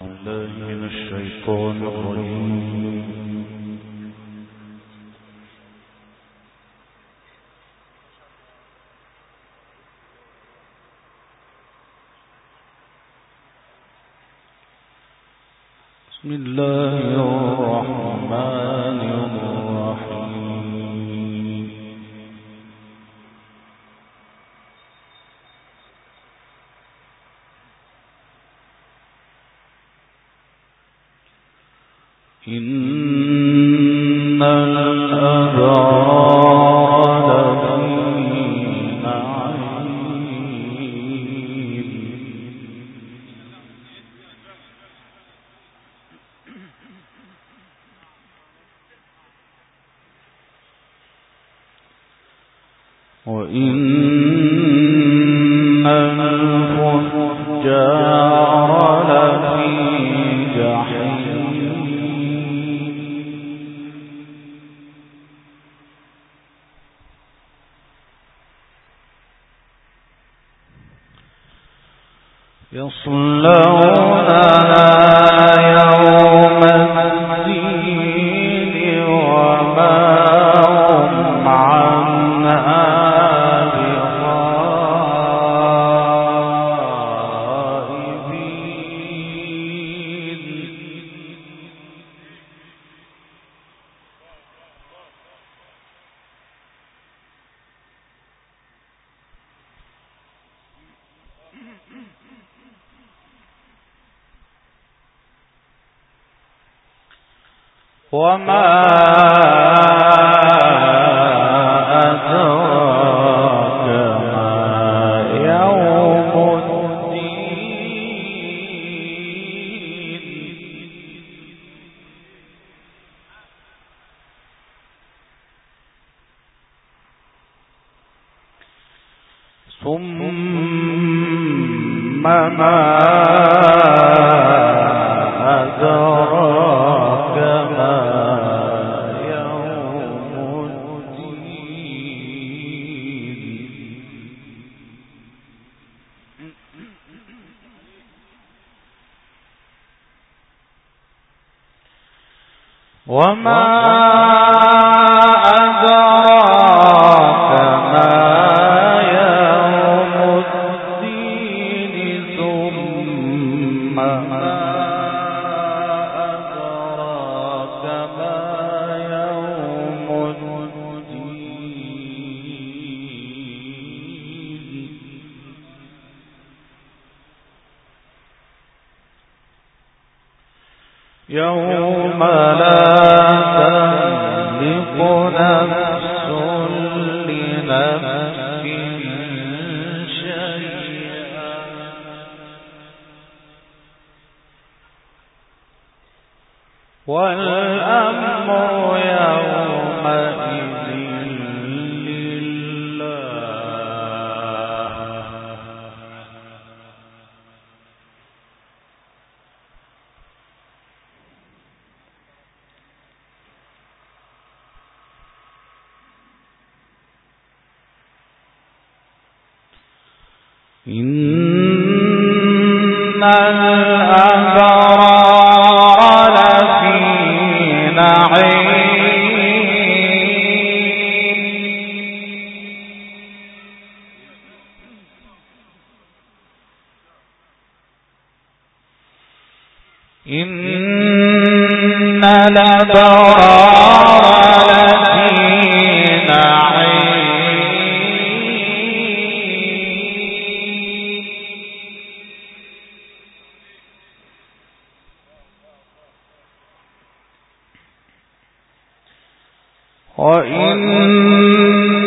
من الشيطان الرجيم. بسم الله الرحمن الرحيم. إن الأبرار لفي نعيم وإن الفجار لفي جحيم يصلونها يوم الدين وما هم عنها بغائبين. وما أدراك ما يوم الدين. ثم ما أدراك ما يوم الدين. وما أدراك ما يوم الدين. ثم ما أدراك ما يوم الدين. يوم لا تملك نفس لنفس شيئا والأمر يومئذ لله. إن الأبرار لفي نعيم. إن الأبرار لفي نعيم. وإن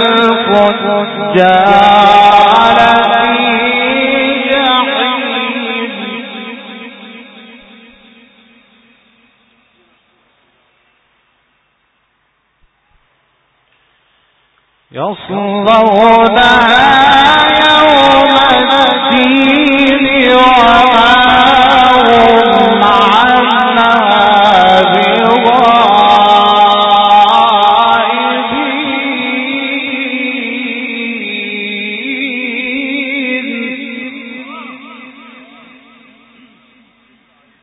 الفجار لفي جحيم. يصلونها يوم الدين وما هم عنها بغائبين.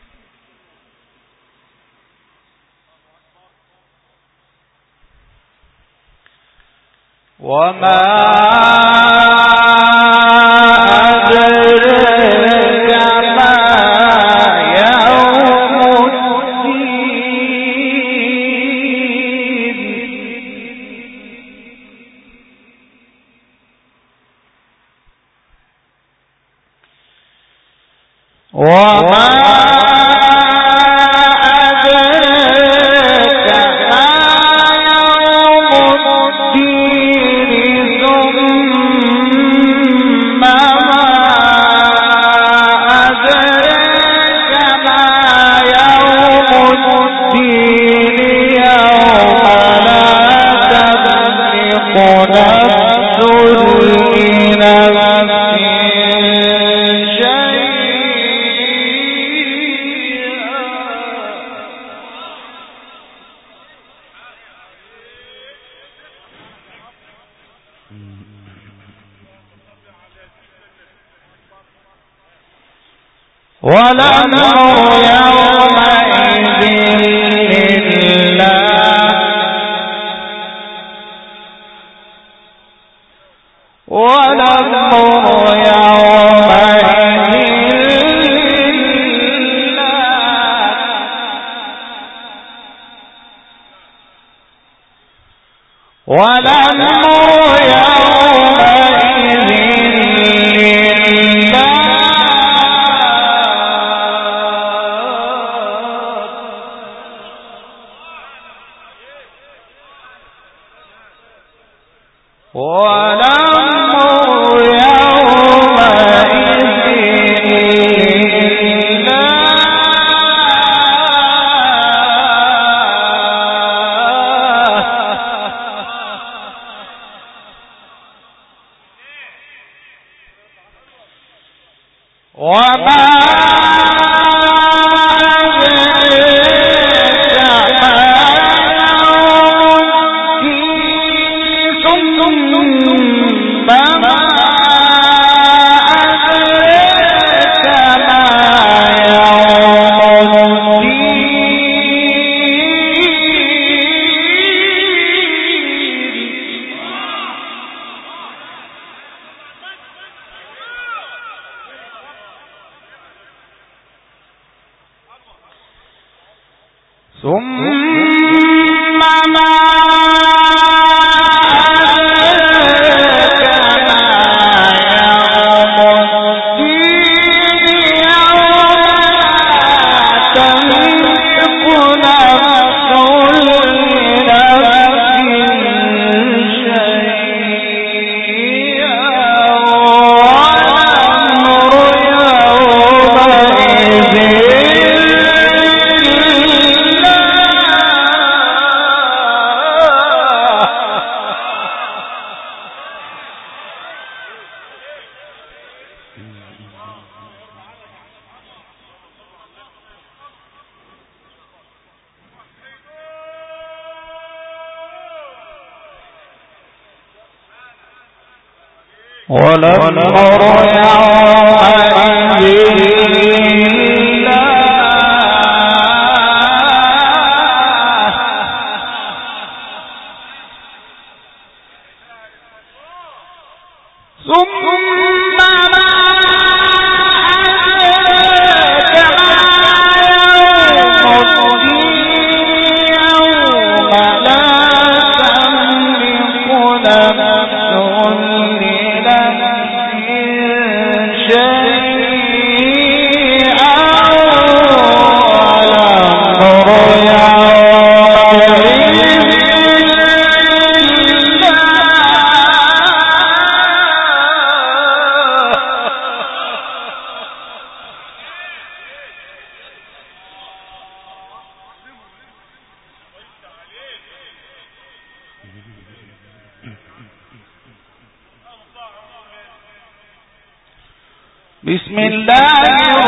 بسم الله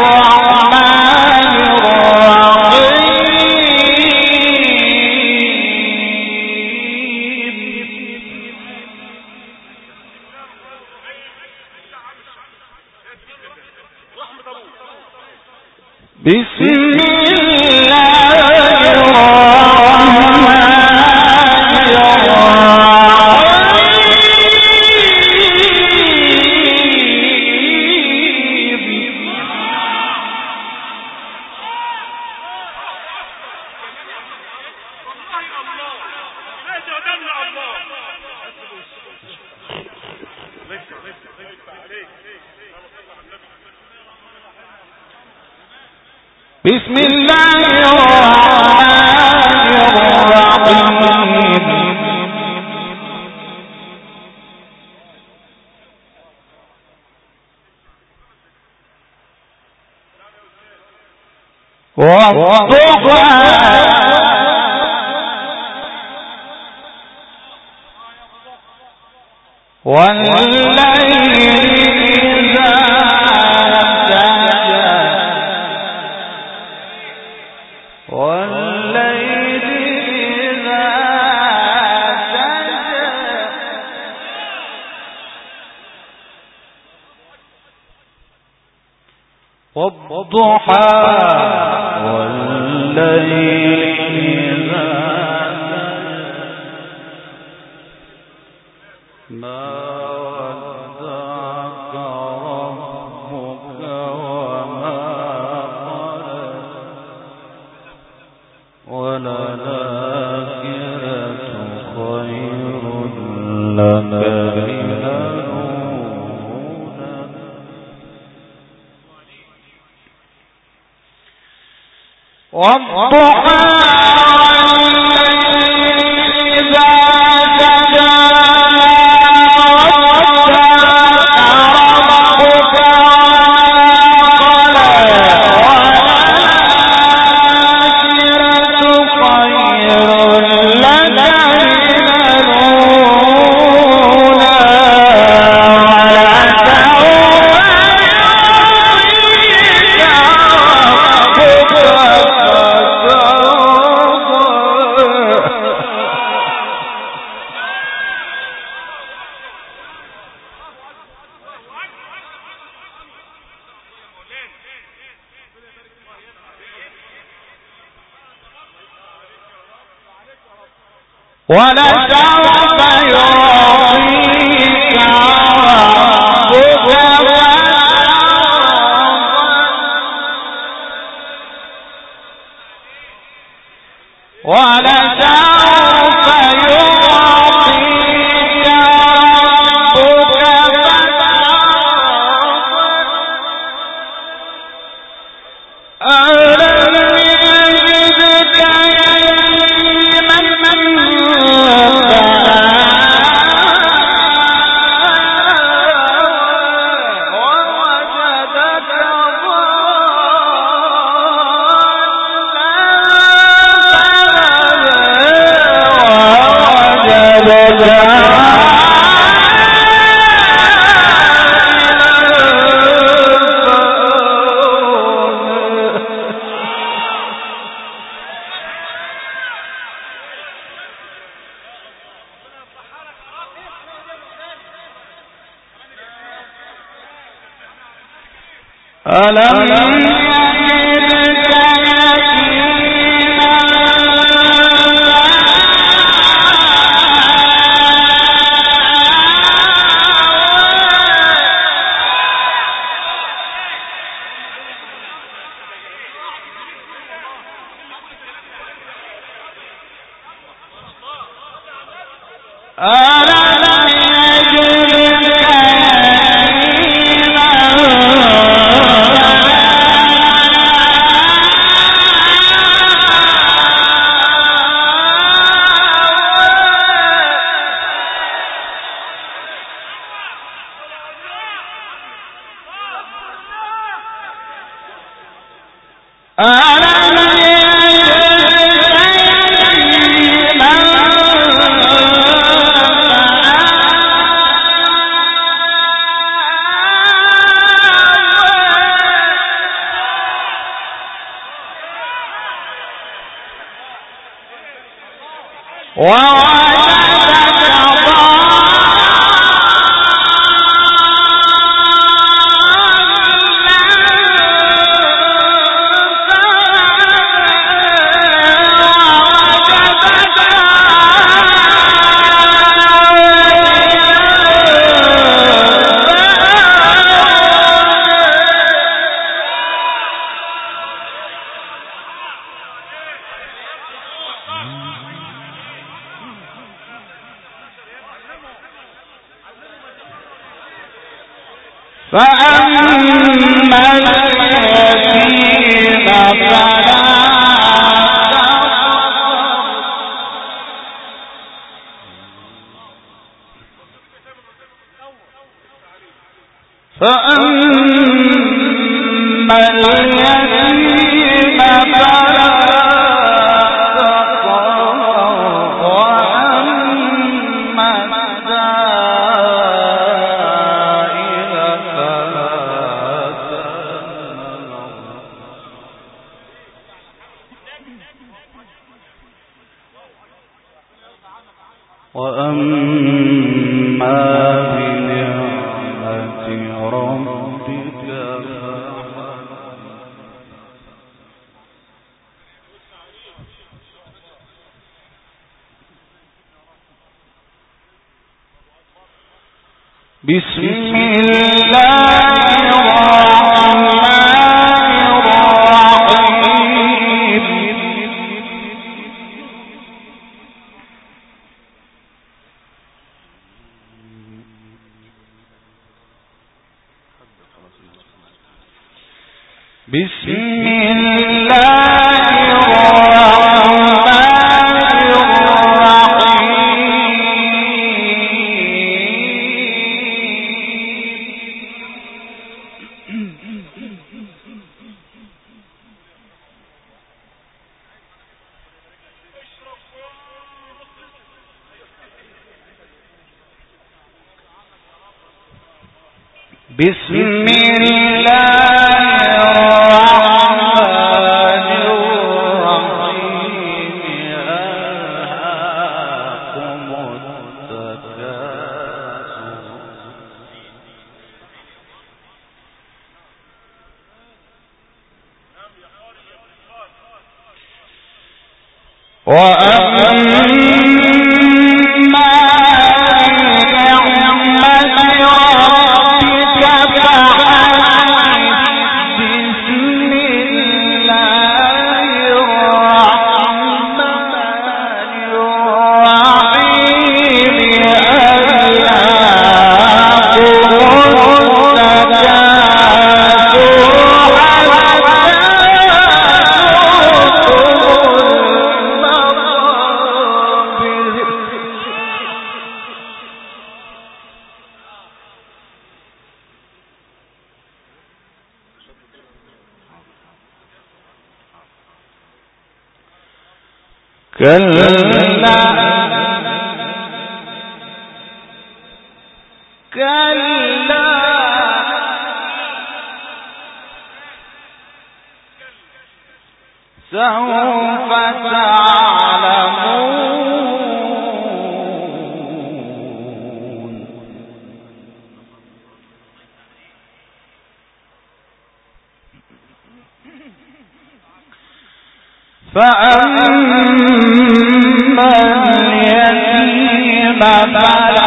الرحمن الرحيم بسم الله الرحمن الرحيم بسم الله الرحمن الرحيم والضحى والليل إذا سجى والليل إذا سجى والضحى والليل إذا سجى ما ودعك ربك وما قلى وللآخرة خير لك من الأولى والضحى ولسوف يعطيك ربك ولسوف يعطيك ربك ألم يجدك يتيما فأما اليتيم بسم الله الرحمن الرحيم بسم الله الرحمن بسم الله الرحمن الرحيم ألهاكم التكاثر كلا سوف تعلمون فأما اليتيم فلا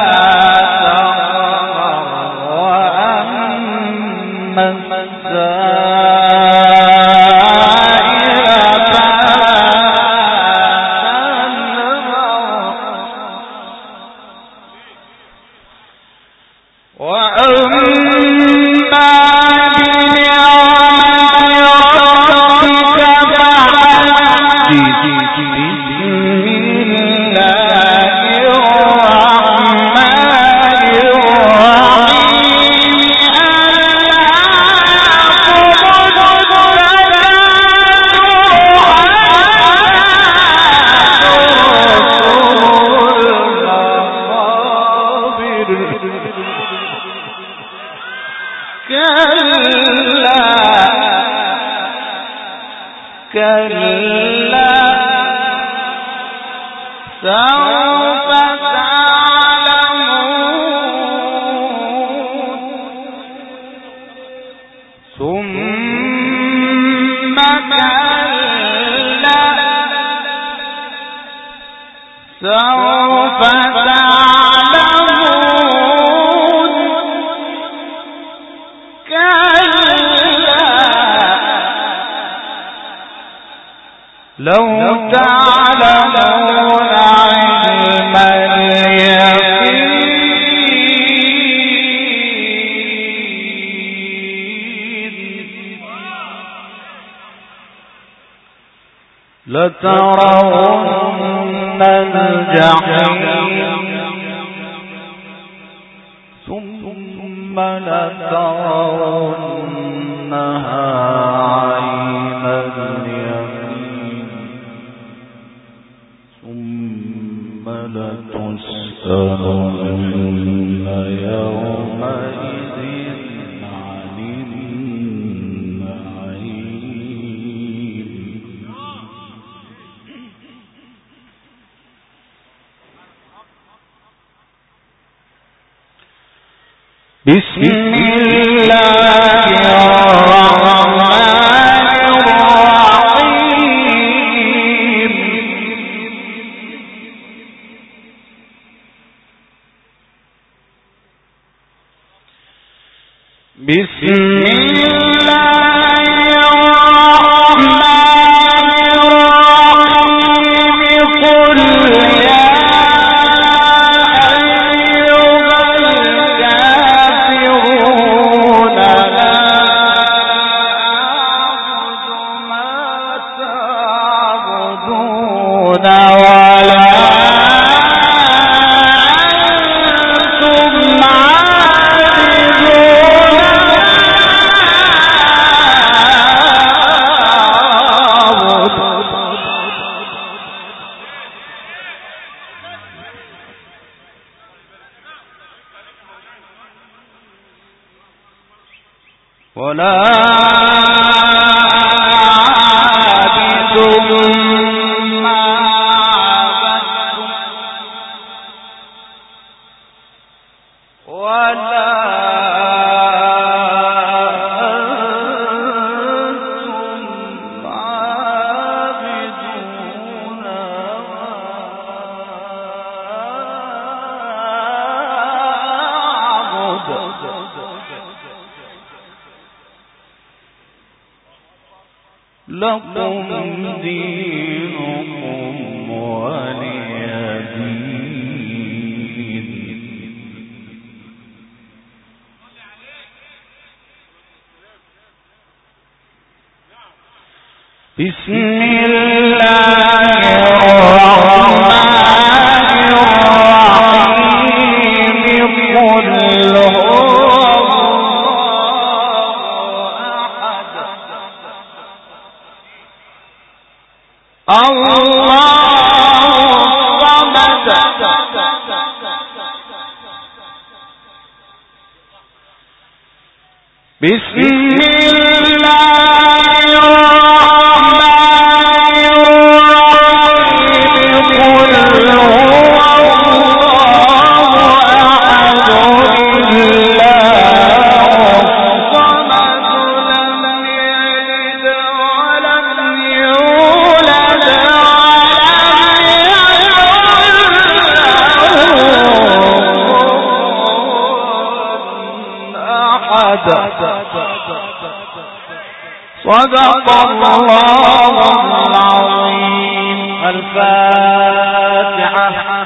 تقهر وأما السائل كلا سوف تعلمون ثم كلا سوف تعلمون لو تعلمون علم اليقين لترون الجحيم ثم لترونها عين اليقين ثم لتسألن يومئذ عن النعيم. بسم الله الرحمن الرحيم. بسم الله الرحمن الرحيم. قل يا لكم دينكم ولي دين. بسم الله الرحمن الرحيم. قل بسم الله الرحمن الرحيم. قل هو الله أحد الله الصمد لم يلد ولم يولد ولم يكن له صدق الله العظيم. الفاتحة.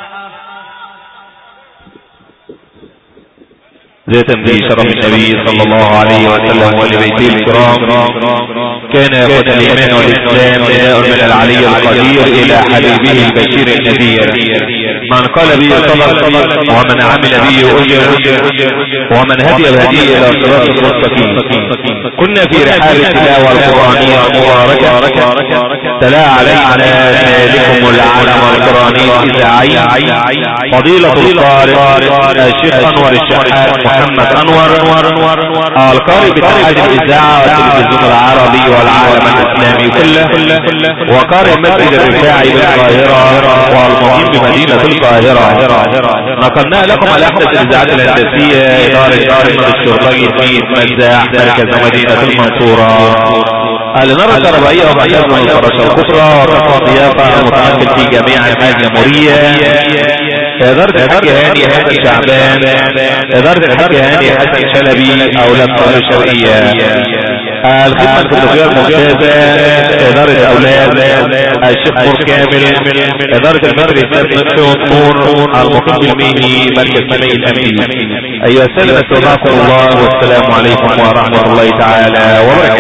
ذات بشرف النبي صلى الله عليه وسلم ولبيته الكرام. كان يأخذ الإيمان والإسلام نداء من العلي القدير إلى حبيبه البشير النذير. من قال به صدق ومن عمل به أجر ومن هدي بهديه إلى صراط المستقيم. كنا في رحاب التلاوة القرآنية المباركة تلا علينا ذلكم العالم القرآني الإذاعي فضيلة القارئ الشيخ أنور الشحات محمد أنور القارئ باتحاد الإذاعة والتلفزيون العربي والعالم الإسلامي كله، وقارئ مسجد الرفاعي بالقاهرة والمقيم بمدينة القاهرة. نقلنا لكم الأحدث الإذاعات الهندسية إدارة الشرطي في مزاح مركز مدينة المنصورة. الإنارة الكهربائية ومحتاج من الفراشة الكبرى وتقوى ضيافة المتنقل في جميع أنحاء الجمهورية. إدارة الحاج هاني حسن شعبان، إدارة الحاج هاني حسن شلبي أولاد قاهرة الشرقية. الخدمة الفندقية الممتازة إدارة أولاد الشيخ نور كامل. إدارة المدرسة نفسه والطور المقيم بالميني مركز مني الأمين. أيها السادة استودعكم الله والسلام عليكم ورحمة الله تعالى وبركاته.